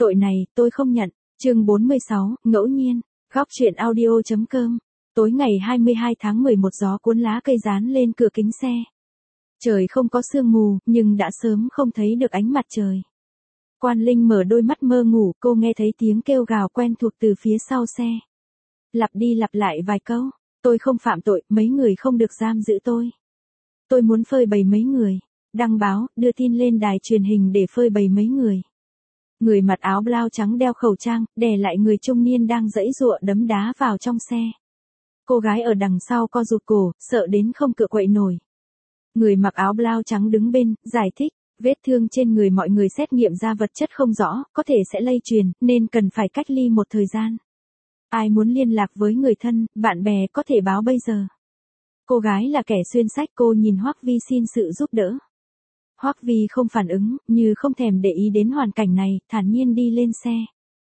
Tội này, tôi không nhận. Chương 46, ngẫu nhiên. Góc truyện audio.com. Tối ngày 22 tháng 11 gió cuốn lá cây dán lên cửa kính xe. Trời không có sương mù, nhưng đã sớm không thấy được ánh mặt trời. Quan Linh mở đôi mắt mơ ngủ, cô nghe thấy tiếng kêu gào quen thuộc từ phía sau xe. Lặp đi lặp lại vài câu. Tôi không phạm tội, mấy người không được giam giữ tôi. Tôi muốn phơi bày mấy người. Đăng báo, đưa tin lên đài truyền hình để phơi bày mấy người. Người mặc áo blau trắng đeo khẩu trang, đè lại người trung niên đang giãy giụa đấm đá vào trong xe. Cô gái ở đằng sau co rụt cổ, sợ đến không cựa quậy nổi. Người mặc áo blau trắng đứng bên, giải thích, vết thương trên người mọi người xét nghiệm ra vật chất không rõ, có thể sẽ lây truyền, nên cần phải cách ly một thời gian. Ai muốn liên lạc với người thân, bạn bè có thể báo bây giờ. Cô gái là kẻ xuyên sách, cô nhìn Hoắc Vi xin sự giúp đỡ. Hoắc Vi không phản ứng, như không thèm để ý đến hoàn cảnh này, thản nhiên đi lên xe.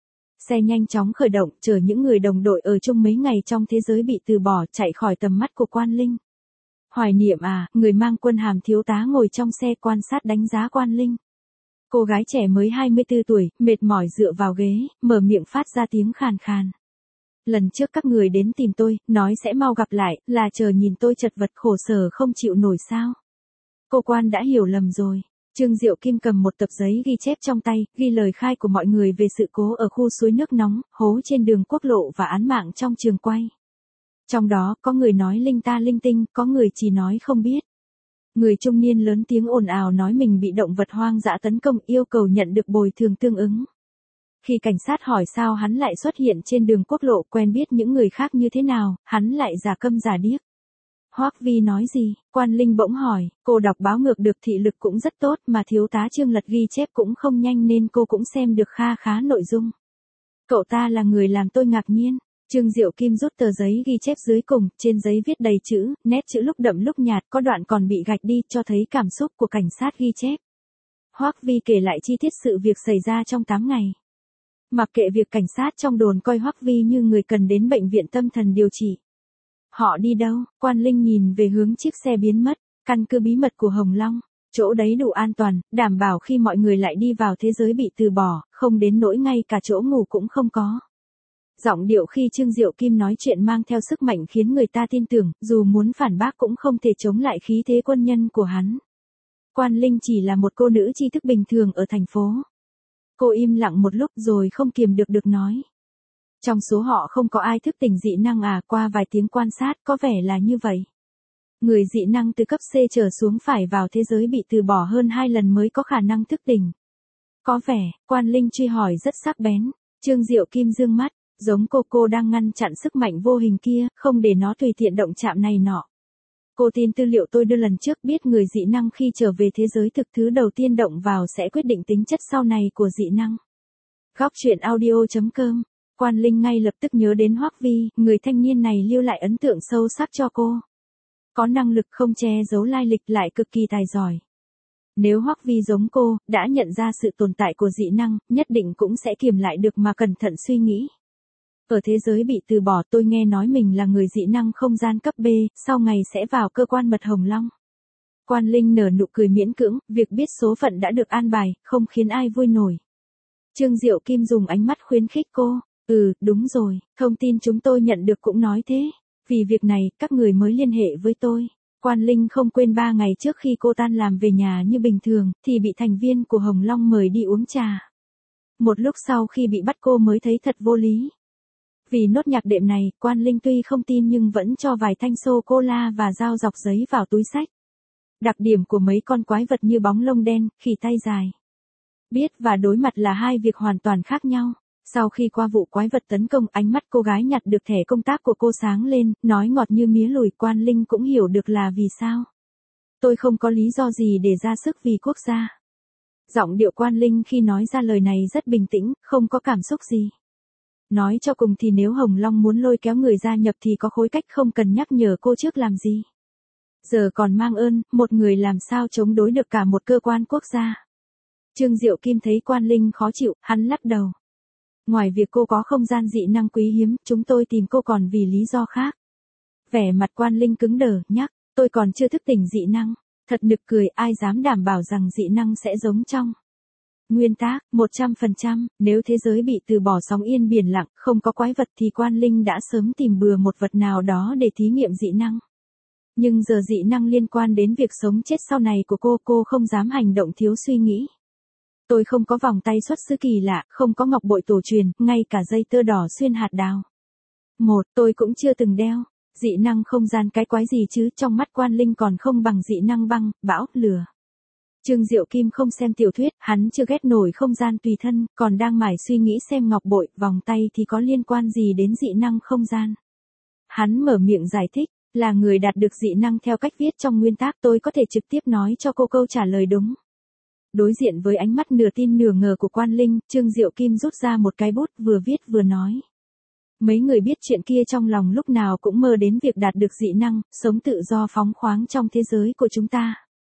Xe nhanh chóng khởi động, chở những người đồng đội ở chung mấy ngày trong thế giới bị từ bỏ chạy khỏi tầm mắt của Quan Linh. Hoài Niệm à, người mang quân hàm thiếu tá ngồi trong xe quan sát đánh giá Quan Linh. Cô gái trẻ mới 24 tuổi, mệt mỏi dựa vào ghế, mở miệng phát ra tiếng khàn khàn. Lần trước các người đến tìm tôi, nói sẽ mau gặp lại, là chờ nhìn tôi chật vật khổ sở không chịu nổi sao. Cô Quan đã hiểu lầm rồi. Trương Diệu Kim cầm một tập giấy ghi chép trong tay, ghi lời khai của mọi người về sự cố ở khu suối nước nóng, hố trên đường quốc lộ và án mạng trong trường quay. Trong đó, có người nói linh ta linh tinh, có người chỉ nói không biết. Người trung niên lớn tiếng ồn ào nói mình bị động vật hoang dã tấn công, yêu cầu nhận được bồi thường tương ứng. Khi cảnh sát hỏi sao hắn lại xuất hiện trên đường quốc lộ, quen biết những người khác như thế nào, hắn lại giả câm giả điếc. Hoắc Vi nói gì? Quan Linh bỗng hỏi, cô đọc báo ngược được, thị lực cũng rất tốt, mà thiếu tá Trương Lật ghi chép cũng không nhanh nên cô cũng xem được kha khá nội dung. Cậu ta là người làm tôi ngạc nhiên. Trương Diệu Kim rút tờ giấy ghi chép dưới cùng, trên giấy viết đầy chữ, nét chữ lúc đậm lúc nhạt, có đoạn còn bị gạch đi, cho thấy cảm xúc của cảnh sát ghi chép. Hoắc Vi kể lại chi tiết sự việc xảy ra trong 8 ngày. Mặc kệ việc cảnh sát trong đồn coi Hoắc Vi như người cần đến bệnh viện tâm thần điều trị. Họ đi đâu? Quan Linh nhìn về hướng chiếc xe biến mất, căn cứ bí mật của Hồng Long. Chỗ đấy đủ an toàn, đảm bảo khi mọi người lại đi vào thế giới bị từ bỏ, không đến nỗi ngay cả chỗ ngủ cũng không có. Giọng điệu khi Trương Diệu Kim nói chuyện mang theo sức mạnh khiến người ta tin tưởng, dù muốn phản bác cũng không thể chống lại khí thế quân nhân của hắn. Quan Linh chỉ là một cô nữ tri thức bình thường ở thành phố. Cô im lặng một lúc rồi không kiềm được nói. Trong số họ không có ai thức tỉnh dị năng à? Qua vài tiếng quan sát có vẻ là như vậy. Người dị năng từ cấp C trở xuống phải vào thế giới bị từ bỏ hơn 2 lần mới có khả năng thức tỉnh. Có vẻ, Quan Linh truy hỏi rất sắc bén. Trương Diệu Kim dương mắt, giống cô đang ngăn chặn sức mạnh vô hình kia, không để nó tùy tiện động chạm này nọ. Cô tin tư liệu tôi đưa lần trước, biết người dị năng khi trở về thế giới thực thứ đầu tiên động vào sẽ quyết định tính chất sau này của dị năng. Góc truyện audio.com. Quan Linh ngay lập tức nhớ đến Hoắc Vi, người thanh niên này lưu lại ấn tượng sâu sắc cho cô. Có năng lực không che giấu lai lịch, lại cực kỳ tài giỏi. Nếu Hoắc Vi giống cô, đã nhận ra sự tồn tại của dị năng, nhất định cũng sẽ kiềm lại được mà cẩn thận suy nghĩ. Ở thế giới bị từ bỏ, tôi nghe nói mình là người dị năng không gian cấp B, sau ngày sẽ vào cơ quan mật Hồng Long. Quan Linh nở nụ cười miễn cưỡng, việc biết số phận đã được an bài, không khiến ai vui nổi. Trương Diệu Kim dùng ánh mắt khuyến khích cô. Đúng rồi, thông tin chúng tôi nhận được cũng nói thế. Vì việc này, các người mới liên hệ với tôi. Quan Linh không quên 3 ngày trước khi cô tan làm về nhà như bình thường, thì bị thành viên của Hồng Long mời đi uống trà. Một lúc sau khi bị bắt cô mới thấy thật vô lý. Vì nốt nhạc đệm này, Quan Linh tuy không tin nhưng vẫn cho vài thanh sô-cô-la và dao dọc giấy vào túi xách. Đặc điểm của mấy con quái vật như bóng lông đen, khỉ tay dài. Biết và đối mặt là hai việc hoàn toàn khác nhau. Sau khi qua vụ quái vật tấn công, ánh mắt cô gái nhặt được thẻ công tác của cô sáng lên, nói ngọt như mía lùi. Quan Linh cũng hiểu được là vì sao. Tôi không có lý do gì để ra sức vì quốc gia. Giọng điệu Quan Linh khi nói ra lời này rất bình tĩnh, không có cảm xúc gì. Nói cho cùng thì nếu Hồng Long muốn lôi kéo người gia nhập thì có khối cách, không cần nhắc nhở cô trước làm gì. Giờ còn mang ơn, một người làm sao chống đối được cả một cơ quan quốc gia. Trương Diệu Kim thấy Quan Linh khó chịu, hắn lắc đầu. Ngoài việc cô có không gian dị năng quý hiếm, chúng tôi tìm cô còn vì lý do khác. Vẻ mặt Quan Linh cứng đờ, nhắc, tôi còn chưa thức tỉnh dị năng. Thật nực cười, ai dám đảm bảo rằng dị năng sẽ giống trong Nguyên tác, 100%, nếu thế giới bị từ bỏ sóng yên biển lặng, không có quái vật thì Quan Linh đã sớm tìm bừa một vật nào đó để thí nghiệm dị năng. Nhưng giờ dị năng liên quan đến việc sống chết sau này của cô không dám hành động thiếu suy nghĩ. Tôi không có vòng tay xuất xứ kỳ lạ, không có ngọc bội tổ truyền, ngay cả dây tơ đỏ xuyên hạt đào. Tôi cũng chưa từng đeo. Dị năng không gian cái quái gì chứ, trong mắt Quan Linh còn không bằng dị năng băng, bão, lửa. Trương Diệu Kim không xem tiểu thuyết, hắn chưa ghét nổi không gian tùy thân, còn đang mải suy nghĩ xem ngọc bội, vòng tay thì có liên quan gì đến dị năng không gian. Hắn mở miệng giải thích, là người đạt được dị năng theo cách viết trong nguyên tác, tôi có thể trực tiếp nói cho cô câu trả lời đúng. Đối diện với ánh mắt nửa tin nửa ngờ của Quan Linh, Trương Diệu Kim rút ra một cái bút vừa viết vừa nói. Mấy người biết chuyện kia trong lòng lúc nào cũng mơ đến việc đạt được dị năng, sống tự do phóng khoáng trong thế giới của chúng ta.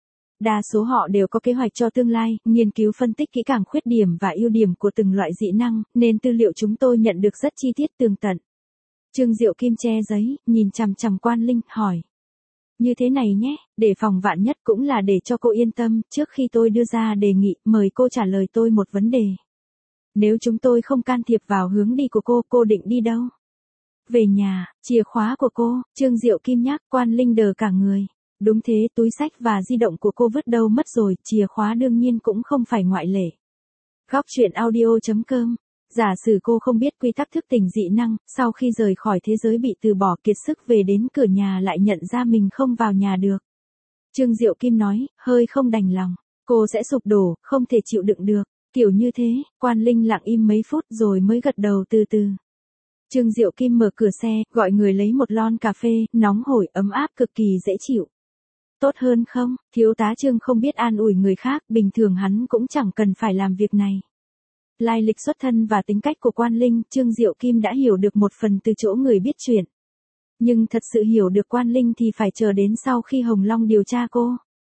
Đa số họ đều có kế hoạch cho tương lai, nghiên cứu phân tích kỹ càng khuyết điểm và ưu điểm của từng loại dị năng, nên tư liệu chúng tôi nhận được rất chi tiết tường tận. Trương Diệu Kim che giấy, nhìn chằm chằm Quan Linh, hỏi. Như thế này nhé, để phòng vạn nhất cũng là để cho cô yên tâm, trước khi tôi đưa ra đề nghị, mời cô trả lời tôi một vấn đề. Nếu chúng tôi không can thiệp vào hướng đi của cô định đi đâu? Về nhà, chìa khóa của cô, Trương Diệu Kim nhắc. Quan Linh đờ cả người. Đúng thế, túi xách và di động của cô vứt đâu mất rồi, chìa khóa đương nhiên cũng không phải ngoại lệ. Góc truyện audio.com. Giả sử cô không biết quy tắc thức tỉnh dị năng, sau khi rời khỏi thế giới bị từ bỏ kiệt sức về đến cửa nhà lại nhận ra mình không vào nhà được. Trương Diệu Kim nói, hơi không đành lòng. Cô sẽ sụp đổ, không thể chịu đựng được. Kiểu như thế, Quan Linh lặng im mấy phút rồi mới gật đầu từ từ. Trương Diệu Kim mở cửa xe, gọi người lấy một lon cà phê, nóng hổi, ấm áp cực kỳ dễ chịu. Tốt hơn không? Thiếu tá Trương không biết an ủi người khác, bình thường hắn cũng chẳng cần phải làm việc này. Lai lịch xuất thân và tính cách của Quan Linh, Trương Diệu Kim đã hiểu được một phần từ chỗ người biết chuyện. Nhưng thật sự hiểu được Quan Linh thì phải chờ đến sau khi Hồng Long điều tra cô.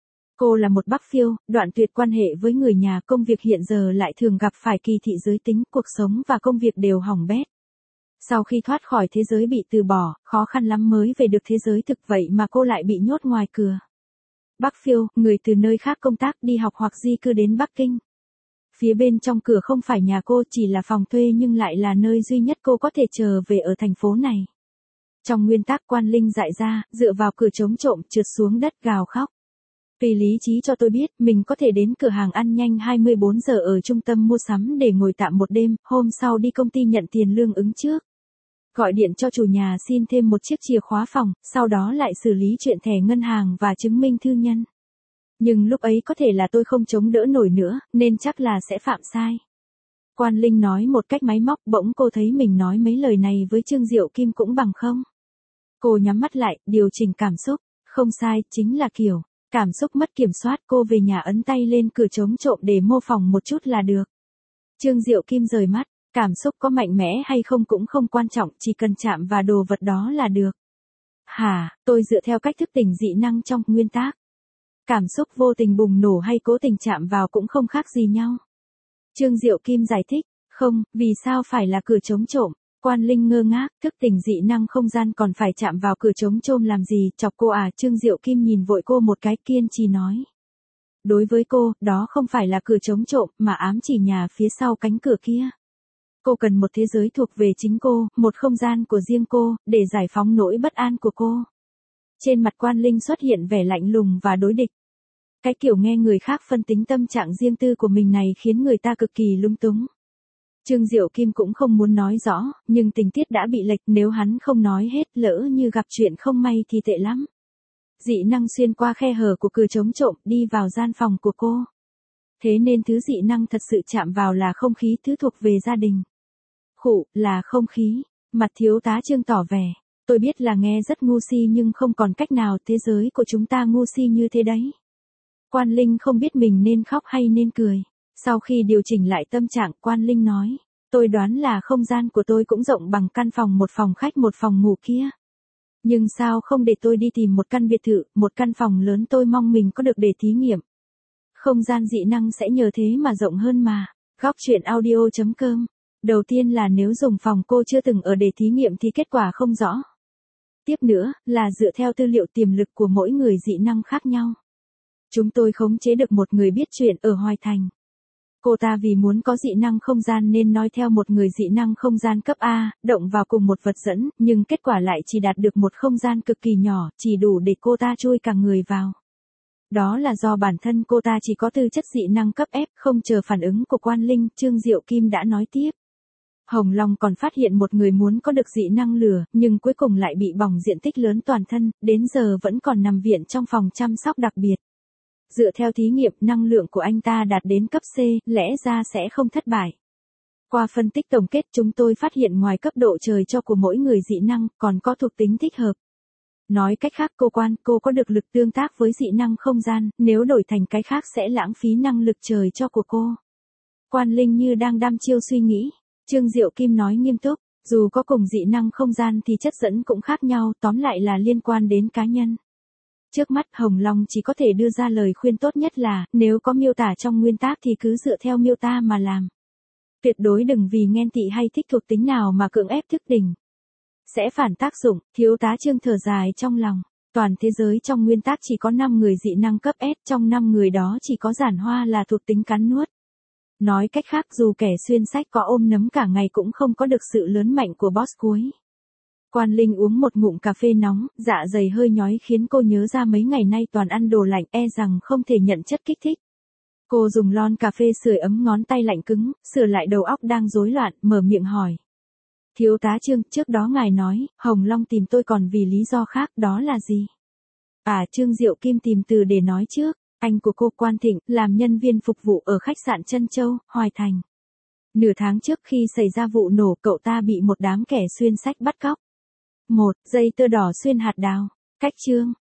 Cô là một Bắc phiêu, đoạn tuyệt quan hệ với người nhà, công việc hiện giờ lại thường gặp phải kỳ thị giới tính, cuộc sống và công việc đều hỏng bét. Sau khi thoát khỏi thế giới bị từ bỏ, khó khăn lắm mới về được thế giới thực, vậy mà cô lại bị nhốt ngoài cửa. Bắc phiêu, người từ nơi khác công tác, đi học hoặc di cư đến Bắc Kinh. Phía bên trong cửa không phải nhà cô, chỉ là phòng thuê nhưng lại là nơi duy nhất cô có thể trở về ở thành phố này. Trong nguyên tắc, Quan Linh dại ra, dựa vào cửa chống trộm, trượt xuống đất gào khóc. Vì lý trí cho tôi biết, mình có thể đến cửa hàng ăn nhanh 24 giờ ở trung tâm mua sắm để ngồi tạm một đêm, hôm sau đi công ty nhận tiền lương ứng trước. Gọi điện cho chủ nhà xin thêm một chiếc chìa khóa phòng, sau đó lại xử lý chuyện thẻ ngân hàng và chứng minh thư nhân. Nhưng lúc ấy có thể là tôi không chống đỡ nổi nữa, nên chắc là sẽ phạm sai. Quan Linh nói một cách máy móc, bỗng cô thấy mình nói mấy lời này với Trương Diệu Kim cũng bằng không. Cô nhắm mắt lại, điều chỉnh cảm xúc, không sai, chính là kiểu. Cảm xúc mất kiểm soát, cô về nhà ấn tay lên cửa chống trộm để mô phỏng một chút là được. Trương Diệu Kim rời mắt, cảm xúc có mạnh mẽ hay không cũng không quan trọng, chỉ cần chạm vào đồ vật đó là được. Hả, tôi dựa theo cách thức tỉnh dị năng trong nguyên tắc. Cảm xúc vô tình bùng nổ hay cố tình chạm vào cũng không khác gì nhau. Trương Diệu Kim giải thích, không, vì sao phải là cửa chống trộm? Quan Linh ngơ ngác, thức tỉnh dị năng không gian còn phải chạm vào cửa chống trộm làm gì, chọc cô à? Trương Diệu Kim nhìn vội cô một cái, kiên trì nói. Đối với cô, đó không phải là cửa chống trộm, mà ám chỉ nhà phía sau cánh cửa kia. Cô cần một thế giới thuộc về chính cô, một không gian của riêng cô, để giải phóng nỗi bất an của cô. Trên mặt Quan Linh xuất hiện vẻ lạnh lùng và đối địch. Cái kiểu nghe người khác phân tính tâm trạng riêng tư của mình này khiến người ta cực kỳ lung túng. Trương Diệu Kim cũng không muốn nói rõ, nhưng tình tiết đã bị lệch, nếu hắn không nói hết, lỡ như gặp chuyện không may thì tệ lắm. Dị năng xuyên qua khe hở của cửa chống trộm, đi vào gian phòng của cô. Thế nên thứ dị năng thật sự chạm vào là không khí, thứ thuộc về gia đình. Khụ, là không khí. Mặt thiếu tá Trương tỏ vẻ. Tôi biết là nghe rất ngu si nhưng không còn cách nào, thế giới của chúng ta ngu si như thế đấy. Quan Linh không biết mình nên khóc hay nên cười. Sau khi điều chỉnh lại tâm trạng, Quan Linh nói, tôi đoán là không gian của tôi cũng rộng bằng căn phòng một phòng khách một phòng ngủ kia. Nhưng sao không để tôi đi tìm một căn biệt thự, một căn phòng lớn, tôi mong mình có được để thí nghiệm. Không gian dị năng sẽ nhờ thế mà rộng hơn mà. Góc truyện audio.com. Đầu tiên là nếu dùng phòng cô chưa từng ở để thí nghiệm thì kết quả không rõ. Tiếp nữa, là dựa theo tư liệu tiềm lực của mỗi người dị năng khác nhau. Chúng tôi khống chế được một người biết chuyện ở Hoài Thành. Cô ta vì muốn có dị năng không gian nên nói theo một người dị năng không gian cấp A, động vào cùng một vật dẫn, nhưng kết quả lại chỉ đạt được một không gian cực kỳ nhỏ, chỉ đủ để cô ta chui cả người vào. Đó là do bản thân cô ta chỉ có tư chất dị năng cấp F, không chờ phản ứng của Quan Linh, Trương Diệu Kim đã nói tiếp. Hồng Long còn phát hiện một người muốn có được dị năng lửa, nhưng cuối cùng lại bị bỏng diện tích lớn toàn thân, đến giờ vẫn còn nằm viện trong phòng chăm sóc đặc biệt. Dựa theo thí nghiệm, năng lượng của anh ta đạt đến cấp C, lẽ ra sẽ không thất bại. Qua phân tích tổng kết, chúng tôi phát hiện ngoài cấp độ trời cho của mỗi người dị năng, còn có thuộc tính thích hợp. Nói cách khác cô có được lực tương tác với dị năng không gian, nếu đổi thành cái khác sẽ lãng phí năng lực trời cho của cô. Quan Linh như đang đăm chiêu suy nghĩ. Trương Diệu Kim nói nghiêm túc, dù có cùng dị năng không gian thì chất dẫn cũng khác nhau, tóm lại là liên quan đến cá nhân. Trước mắt Hồng Long chỉ có thể đưa ra lời khuyên tốt nhất là, nếu có miêu tả trong nguyên tác thì cứ dựa theo miêu tả mà làm. Tuyệt đối đừng vì ghen tị hay thích thuộc tính nào mà cưỡng ép thức tỉnh. Sẽ phản tác dụng, thiếu tá Trương thở dài trong lòng. Toàn thế giới trong nguyên tác chỉ có 5 người dị năng cấp S, trong 5 người đó chỉ có Giản Hoa là thuộc tính cắn nuốt. Nói cách khác dù kẻ xuyên sách có ôm nấm cả ngày cũng không có được sự lớn mạnh của boss cuối. Quan Linh uống một ngụm cà phê nóng, dạ dày hơi nhói khiến cô nhớ ra mấy ngày nay toàn ăn đồ lạnh, e rằng không thể nhận chất kích thích. Cô dùng lon cà phê sưởi ấm ngón tay lạnh cứng, sửa lại đầu óc đang rối loạn, mở miệng hỏi. Thiếu tá Trương, trước đó ngài nói, Hồng Long tìm tôi còn vì lý do khác, đó là gì? Trương Diệu Kim tìm từ để nói trước, anh của cô Quan Thịnh, làm nhân viên phục vụ ở khách sạn Trân Châu, Hoài Thành. Nửa tháng trước khi xảy ra vụ nổ, cậu ta bị một đám kẻ xuyên sách bắt cóc. Một dây tơ đỏ xuyên hạt đào, cách Trương.